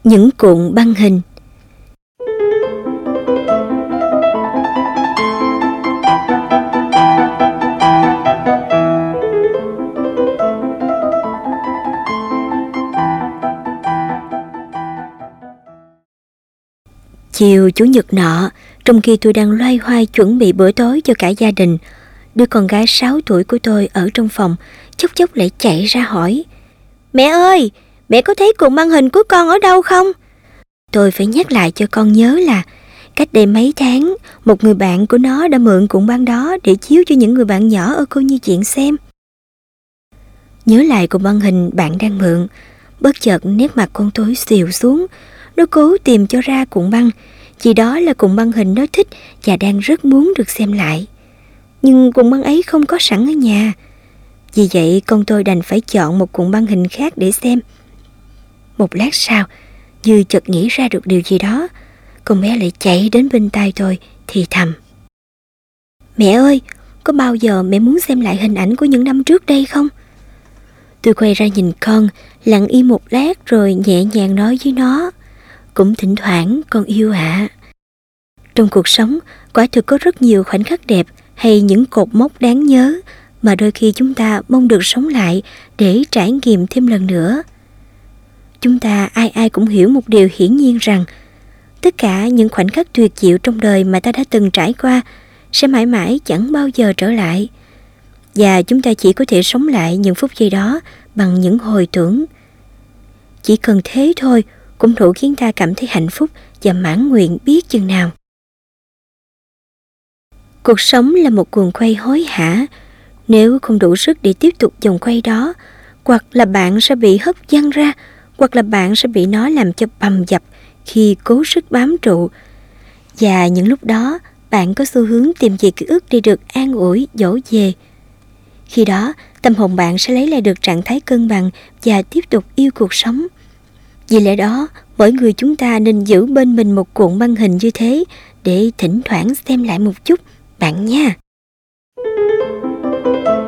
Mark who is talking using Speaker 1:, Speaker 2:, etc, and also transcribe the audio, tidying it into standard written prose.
Speaker 1: Những cuộn băng hình. Chiều Chủ nhật nọ, trong khi tôi đang loay hoay chuẩn bị bữa tối cho cả gia đình, đứa con gái 6 tuổi của tôi ở trong phòng chốc chốc lại chạy ra hỏi: Mẹ ơi, mẹ có thấy cuộn băng hình của con ở đâu không? Tôi phải nhắc lại cho con nhớ là cách đây mấy tháng, một người bạn của nó đã mượn cuộn băng đó để chiếu cho những người bạn nhỏ ở cô nhi viện xem. Nhớ lại cuộn băng hình bạn đang mượn, bất chợt nét mặt con tôi xìu xuống. Nó cố tìm cho ra cuộn băng, vì đó là cuộn băng hình nó thích và đang rất muốn được xem lại. Nhưng cuộn băng ấy không có sẵn ở nhà. Vì vậy con tôi đành phải chọn một cuộn băng hình khác để xem. Một lát sau, như chợt nghĩ ra được điều gì đó, con bé lại chạy đến bên tai tôi thì thầm: Mẹ ơi, có bao giờ mẹ muốn xem lại hình ảnh của những năm trước đây không? Tôi quay ra nhìn con, lặng im một lát rồi nhẹ nhàng nói với nó: Cũng thỉnh thoảng con yêu ạ. Trong cuộc sống, quả thực có rất nhiều khoảnh khắc đẹp hay những cột mốc đáng nhớ mà đôi khi chúng ta mong được sống lại để trải nghiệm thêm lần nữa. Chúng ta ai ai cũng hiểu một điều hiển nhiên rằng tất cả những khoảnh khắc tuyệt diệu trong đời mà ta đã từng trải qua sẽ mãi mãi chẳng bao giờ trở lại. Và chúng ta chỉ có thể sống lại những phút giây đó bằng những hồi tưởng. Chỉ cần thế thôi cũng đủ khiến ta cảm thấy hạnh phúc và mãn nguyện biết chừng nào. Cuộc sống là một guồng quay hối hả. Nếu không đủ sức để tiếp tục vòng quay đó, hoặc là bạn sẽ bị hất văng ra, hoặc là bạn sẽ bị nó làm cho bầm dập khi cố sức bám trụ. Và những lúc đó, bạn có xu hướng tìm về ký ức để được an ủi, dỗ về. Khi đó, tâm hồn bạn sẽ lấy lại được trạng thái cân bằng và tiếp tục yêu cuộc sống. Vì lẽ đó, mỗi người chúng ta nên giữ bên mình một cuộn băng hình như thế để thỉnh thoảng xem lại một chút, bạn nha.